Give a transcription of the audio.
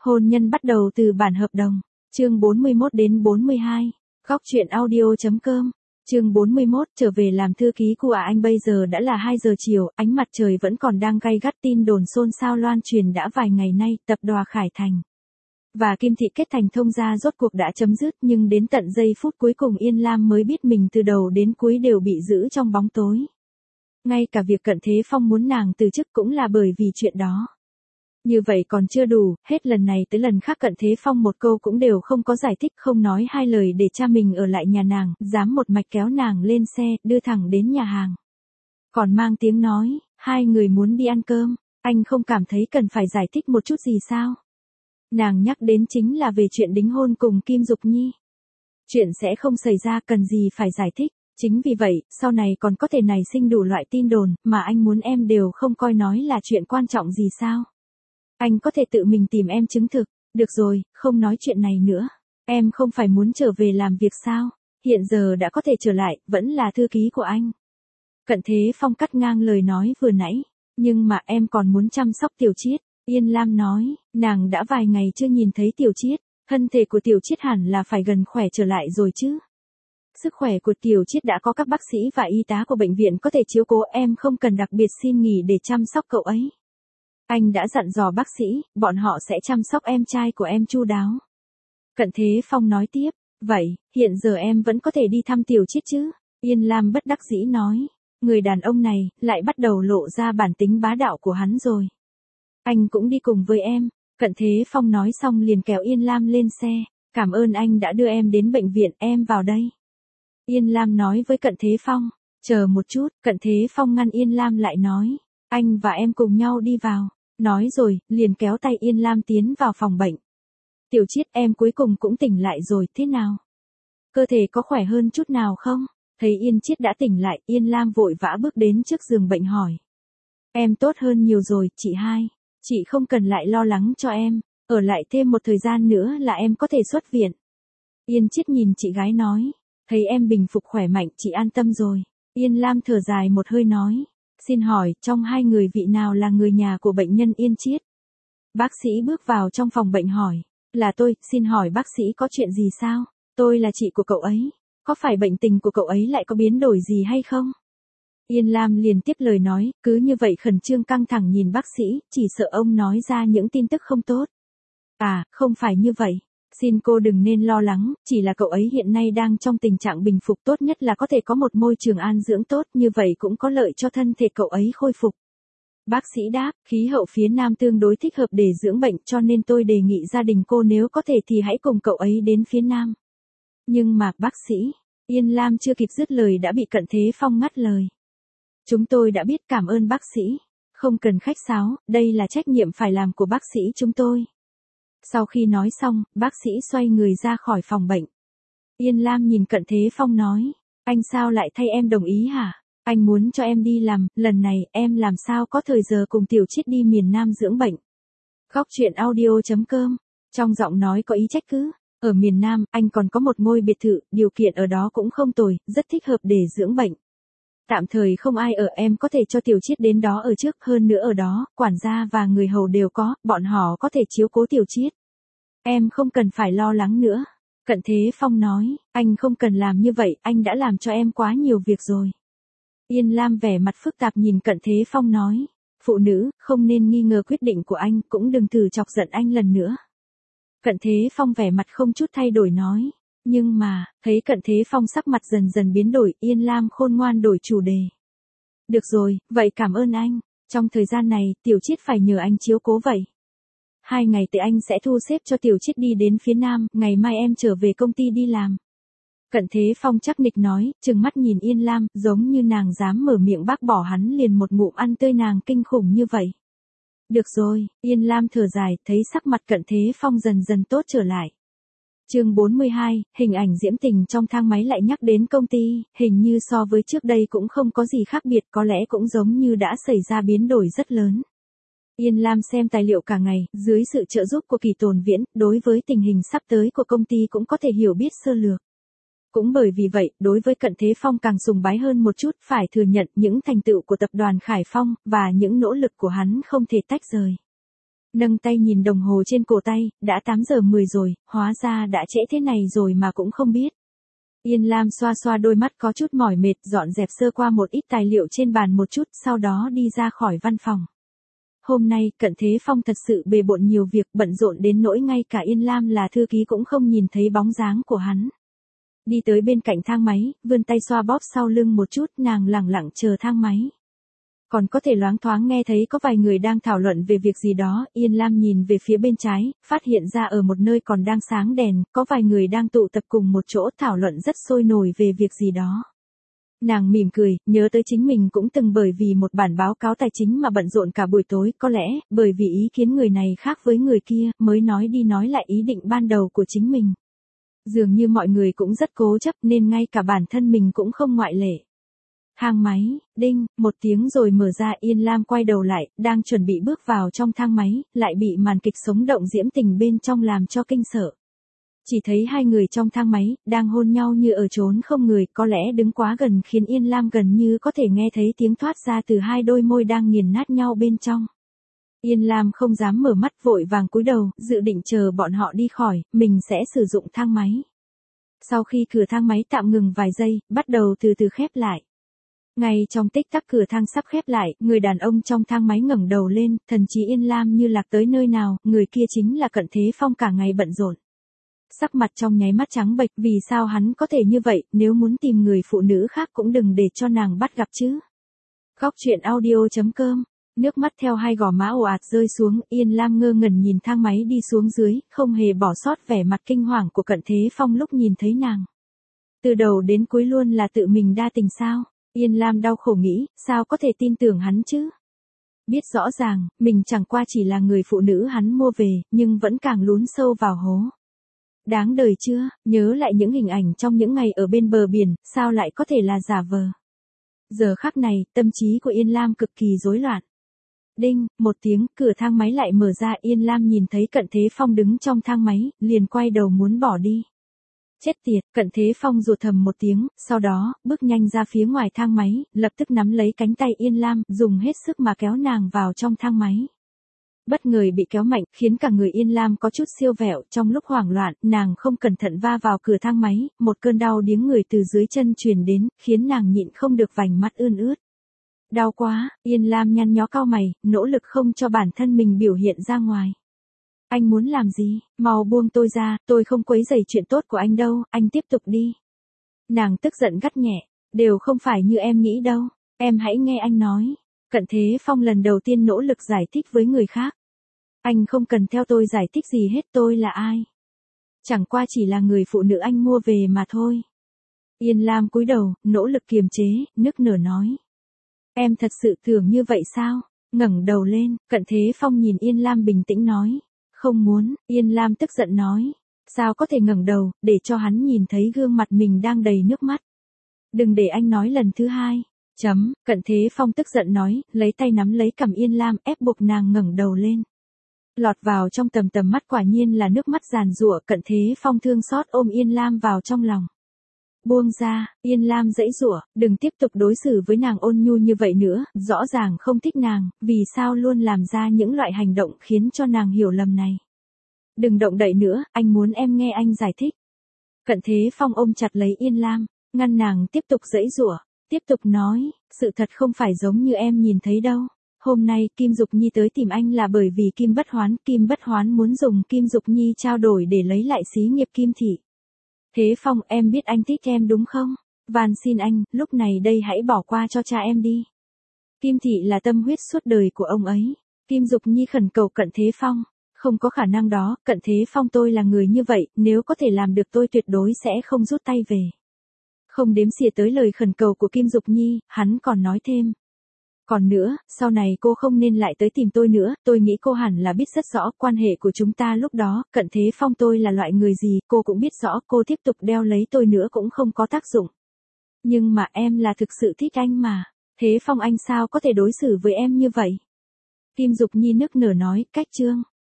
Hôn nhân bắt đầu từ bản hợp đồng. Chương 41 đến 42. Góc truyện audio.com. Chương 41, trở về làm thư ký của anh. Bây giờ đã là 2 giờ chiều, ánh mặt trời vẫn còn đang gay gắt. Tin đồn xôn xao loan truyền đã vài ngày nay, tập đoàn Khải Thành và Kim Thị kết thành thông gia rốt cuộc đã chấm dứt, nhưng đến tận giây phút cuối cùng Yên Lam mới biết mình từ đầu đến cuối đều bị giữ trong bóng tối. Ngay cả việc Cận Thế Phong muốn nàng từ chức cũng là bởi vì chuyện đó. Như vậy còn chưa đủ, hết lần này tới lần khác Cận Thế Phong một câu cũng đều không có giải thích, không nói hai lời để cha mình ở lại nhà nàng, dám một mạch kéo nàng lên xe, đưa thẳng đến nhà hàng. Còn mang tiếng nói, hai người muốn đi ăn cơm, anh không cảm thấy cần phải giải thích một chút gì sao? Nàng nhắc đến chính là về chuyện đính hôn cùng Kim Dục Nhi. Chuyện sẽ không xảy ra, cần gì phải giải thích. Chính vì vậy, sau này còn có thể nảy sinh đủ loại tin đồn, mà anh muốn em đều không coi nói là chuyện quan trọng gì sao? Anh có thể tự mình tìm em chứng thực. Được rồi, không nói chuyện này nữa. Em không phải muốn trở về làm việc sao? Hiện giờ đã có thể trở lại, vẫn là thư ký của anh. Cận Thế Phong cắt ngang lời nói vừa nãy. Nhưng mà em còn muốn chăm sóc Tiểu Chiết. Yên Lam nói, nàng đã vài ngày chưa nhìn thấy Tiểu Chiết. Thân thể của Tiểu Chiết hẳn là phải gần khỏe trở lại rồi chứ. Sức khỏe của Tiểu Chiết đã có các bác sĩ và y tá của bệnh viện có thể chiếu cố, em không cần đặc biệt xin nghỉ để chăm sóc cậu ấy. Anh đã dặn dò bác sĩ, bọn họ sẽ chăm sóc em trai của em chu đáo. Cận Thế Phong nói tiếp, vậy, hiện giờ em vẫn có thể đi thăm Tiểu Chiết chứ? Yên Lam bất đắc dĩ nói, người đàn ông này, lại bắt đầu lộ ra bản tính bá đạo của hắn rồi. Anh cũng đi cùng với em. Cận Thế Phong nói xong liền kéo Yên Lam lên xe, cảm ơn anh đã đưa em đến bệnh viện, em vào đây. Yên Lam nói với Cận Thế Phong, chờ một chút. Cận Thế Phong ngăn Yên Lam lại nói, anh và em cùng nhau đi vào. Nói rồi, liền kéo tay Yên Lam tiến vào phòng bệnh. Tiểu Chiết, em cuối cùng cũng tỉnh lại rồi, thế nào? Cơ thể có khỏe hơn chút nào không? Thấy Yên Chiết đã tỉnh lại, Yên Lam vội vã bước đến trước giường bệnh hỏi. Em tốt hơn nhiều rồi, chị hai. Chị không cần lại lo lắng cho em. Ở lại thêm một thời gian nữa là em có thể xuất viện. Yên Chiết nhìn chị gái nói. Thấy em bình phục khỏe mạnh, chị an tâm rồi. Yên Lam thở dài một hơi nói. Xin hỏi, trong hai người vị nào là người nhà của bệnh nhân Yên Chiết? Bác sĩ bước vào trong phòng bệnh hỏi. Là tôi, xin hỏi bác sĩ có chuyện gì sao? Tôi là chị của cậu ấy. Có phải bệnh tình của cậu ấy lại có biến đổi gì hay không? Yên Lam liền tiếp lời nói, cứ như vậy khẩn trương căng thẳng nhìn bác sĩ, chỉ sợ ông nói ra những tin tức không tốt. À, không phải như vậy. Xin cô đừng nên lo lắng, chỉ là cậu ấy hiện nay đang trong tình trạng bình phục, tốt nhất là có thể có một môi trường an dưỡng tốt, như vậy cũng có lợi cho thân thể cậu ấy khôi phục. Bác sĩ đáp, khí hậu phía Nam tương đối thích hợp để dưỡng bệnh, cho nên tôi đề nghị gia đình cô nếu có thể thì hãy cùng cậu ấy đến phía Nam. Nhưng mà, bác sĩ, Yên Lam chưa kịp dứt lời đã bị Cận Thế Phong ngắt lời. Chúng tôi đã biết, cảm ơn bác sĩ. Không cần khách sáo, đây là trách nhiệm phải làm của bác sĩ chúng tôi. Sau khi nói xong, bác sĩ xoay người ra khỏi phòng bệnh. Yên Lam nhìn Cận Thế Phong nói, anh sao lại thay em đồng ý hả? Anh muốn cho em đi làm, lần này em làm sao có thời giờ cùng Tiểu Chiết đi miền Nam dưỡng bệnh. Góc truyện audio.com. Trong giọng nói có ý trách cứ. Ở miền Nam, anh còn có một ngôi biệt thự, điều kiện ở đó cũng không tồi, rất thích hợp để dưỡng bệnh. Tạm thời không ai ở, em có thể cho Tiểu Chiết đến đó ở trước, hơn nữa ở đó, quản gia và người hầu đều có, bọn họ có thể chiếu cố Tiểu Chiết. Em không cần phải lo lắng nữa. Cận Thế Phong nói, anh không cần làm như vậy, anh đã làm cho em quá nhiều việc rồi. Yên Lam vẻ mặt phức tạp nhìn Cận Thế Phong nói, phụ nữ, không nên nghi ngờ quyết định của anh, cũng đừng thử chọc giận anh lần nữa. Cận Thế Phong vẻ mặt không chút thay đổi nói. Nhưng mà, thấy Cận Thế Phong sắc mặt dần dần biến đổi, Yên Lam khôn ngoan đổi chủ đề. Được rồi, vậy cảm ơn anh. Trong thời gian này, Tiểu Chiết phải nhờ anh chiếu cố vậy. 2 ngày tới anh sẽ thu xếp cho Tiểu Chiết đi đến phía Nam, ngày mai em trở về công ty đi làm. Cận Thế Phong chắc nịch nói, trừng mắt nhìn Yên Lam, giống như nàng dám mở miệng bác bỏ hắn liền một ngụm ăn tươi nàng kinh khủng như vậy. Được rồi, Yên Lam thở dài, thấy sắc mặt Cận Thế Phong dần dần tốt trở lại. Chương 42, hình ảnh diễm tình trong thang máy lại nhắc đến công ty, hình như so với trước đây cũng không có gì khác biệt, có lẽ cũng giống như đã xảy ra biến đổi rất lớn. Yên Lam xem tài liệu cả ngày, dưới sự trợ giúp của Kỳ Tồn Viễn, đối với tình hình sắp tới của công ty cũng có thể hiểu biết sơ lược. Cũng bởi vì vậy, đối với Cận Thế Phong càng sùng bái hơn một chút, phải thừa nhận những thành tựu của tập đoàn Khải Phong, và những nỗ lực của hắn không thể tách rời. Nâng tay nhìn đồng hồ trên cổ tay, đã 8 giờ 10 rồi, hóa ra đã trễ thế này rồi mà cũng không biết. Yên Lam xoa xoa đôi mắt có chút mỏi mệt, dọn dẹp sơ qua một ít tài liệu trên bàn một chút, sau đó đi ra khỏi văn phòng. Hôm nay, Cận Thế Phong thật sự bề bộn nhiều việc, bận rộn đến nỗi ngay cả Yên Lam là thư ký cũng không nhìn thấy bóng dáng của hắn. Đi tới bên cạnh thang máy, vươn tay xoa bóp sau lưng một chút, nàng lẳng lặng chờ thang máy. Còn có thể loáng thoáng nghe thấy có vài người đang thảo luận về việc gì đó, Yên Lam nhìn về phía bên trái, phát hiện ra ở một nơi còn đang sáng đèn, có vài người đang tụ tập cùng một chỗ thảo luận rất sôi nổi về việc gì đó. Nàng mỉm cười, nhớ tới chính mình cũng từng bởi vì một bản báo cáo tài chính mà bận rộn cả buổi tối, có lẽ, bởi vì ý kiến người này khác với người kia, mới nói đi nói lại ý định ban đầu của chính mình. Dường như mọi người cũng rất cố chấp nên ngay cả bản thân mình cũng không ngoại lệ. Thang máy, đinh, một tiếng rồi mở ra. Yên Lam quay đầu lại, đang chuẩn bị bước vào trong thang máy, lại bị màn kịch sống động diễm tình bên trong làm cho kinh sợ. Chỉ thấy hai người trong thang máy, đang hôn nhau như ở chốn không người, có lẽ đứng quá gần khiến Yên Lam gần như có thể nghe thấy tiếng thoát ra từ hai đôi môi đang nghiền nát nhau bên trong. Yên Lam không dám mở mắt, vội vàng cúi đầu, dự định chờ bọn họ đi khỏi, mình sẽ sử dụng thang máy. Sau khi cửa thang máy tạm ngừng vài giây, bắt đầu từ từ khép lại. Ngay trong tích tắc cửa thang sắp khép lại, người đàn ông trong thang máy ngẩng đầu lên, thần trí Yên Lam như lạc tới nơi nào, người kia chính là Cận Thế Phong cả ngày bận rộn. Sắc mặt trong nháy mắt trắng bệch, vì sao hắn có thể như vậy, nếu muốn tìm người phụ nữ khác cũng đừng để cho nàng bắt gặp chứ. Góc truyện audio.com. Nước mắt theo hai gò má ồ ạt rơi xuống, Yên Lam ngơ ngẩn nhìn thang máy đi xuống dưới, không hề bỏ sót vẻ mặt kinh hoàng của Cận Thế Phong lúc nhìn thấy nàng. Từ đầu đến cuối luôn là tự mình đa tình sao? Yên Lam đau khổ nghĩ, sao có thể tin tưởng hắn chứ? Biết rõ ràng, mình chẳng qua chỉ là người phụ nữ hắn mua về, nhưng vẫn càng lún sâu vào hố. Đáng đời chưa, nhớ lại những hình ảnh trong những ngày ở bên bờ biển, sao lại có thể là giả vờ. Giờ khắc này, tâm trí của Yên Lam cực kỳ rối loạn. Đinh, một tiếng, cửa thang máy lại mở ra. Yên Lam nhìn thấy Cận Thế Phong đứng trong thang máy, liền quay đầu muốn bỏ đi. Chết tiệt, Cận Thế Phong rụt thầm một tiếng, sau đó, bước nhanh ra phía ngoài thang máy, lập tức nắm lấy cánh tay Yên Lam, dùng hết sức mà kéo nàng vào trong thang máy. Bất ngờ bị kéo mạnh, khiến cả người Yên Lam có chút siêu vẹo, trong lúc hoảng loạn, nàng không cẩn thận va vào cửa thang máy, một cơn đau điếng người từ dưới chân truyền đến, khiến nàng nhịn không được vành mắt ươn ướt. Đau quá, Yên Lam nhăn nhó cau mày, nỗ lực không cho bản thân mình biểu hiện ra ngoài. Anh muốn làm gì, mau buông tôi ra, tôi không quấy rầy chuyện tốt của anh đâu, anh tiếp tục đi. Nàng tức giận gắt nhẹ, đều không phải như em nghĩ đâu, em hãy nghe anh nói. Cận Thế Phong lần đầu tiên nỗ lực giải thích với người khác. Anh không cần theo tôi giải thích gì hết, tôi là ai. Chẳng qua chỉ là người phụ nữ anh mua về mà thôi. Yên Lam cúi đầu, nỗ lực kiềm chế, nức nở nói. Em thật sự tưởng như vậy sao? Ngẩng đầu lên, Cận Thế Phong nhìn Yên Lam bình tĩnh nói. Không muốn, Yên Lam tức giận nói. Sao có thể ngẩng đầu, để cho hắn nhìn thấy gương mặt mình đang đầy nước mắt. Đừng để anh nói lần thứ hai. Cận Thế Phong tức giận nói, lấy tay nắm lấy cằm Yên Lam, ép buộc nàng ngẩng đầu lên. Lọt vào trong tầm mắt quả nhiên là nước mắt giàn giụa. Cận Thế Phong thương xót ôm Yên Lam vào trong lòng. Buông ra, Yên Lam giãy giụa, đừng tiếp tục đối xử với nàng ôn nhu như vậy nữa, rõ ràng không thích nàng, vì sao luôn làm ra những loại hành động khiến cho nàng hiểu lầm này. Đừng động đậy nữa, anh muốn em nghe anh giải thích. Cận Thế Phong ôm chặt lấy Yên Lam, ngăn nàng tiếp tục giãy giụa, tiếp tục nói, sự thật không phải giống như em nhìn thấy đâu. Hôm nay Kim Dục Nhi tới tìm anh là bởi vì Kim Bất Hoán muốn dùng Kim Dục Nhi trao đổi để lấy lại xí nghiệp Kim thị. Thế Phong, em biết anh thích em đúng không? Van xin anh, lúc này đây hãy bỏ qua cho cha em đi. Kim thị là tâm huyết suốt đời của ông ấy. Kim Dục Nhi khẩn cầu Cận Thế Phong. Không có khả năng đó, Cận Thế Phong, tôi là người như vậy, nếu có thể làm được tôi tuyệt đối sẽ không rút tay về. Không đếm xỉa tới lời khẩn cầu của Kim Dục Nhi, hắn còn nói thêm. Còn nữa, sau này cô không nên lại tới tìm tôi nữa, tôi nghĩ cô hẳn là biết rất rõ quan hệ của chúng ta lúc đó, Cận Thế Phong tôi là loại người gì, cô cũng biết rõ, cô tiếp tục đeo lấy tôi nữa cũng không có tác dụng. Nhưng mà em là thực sự thích anh mà, Thế Phong anh sao có thể đối xử với em như vậy? Kim Dục Nhi nức nở nói, cách chương.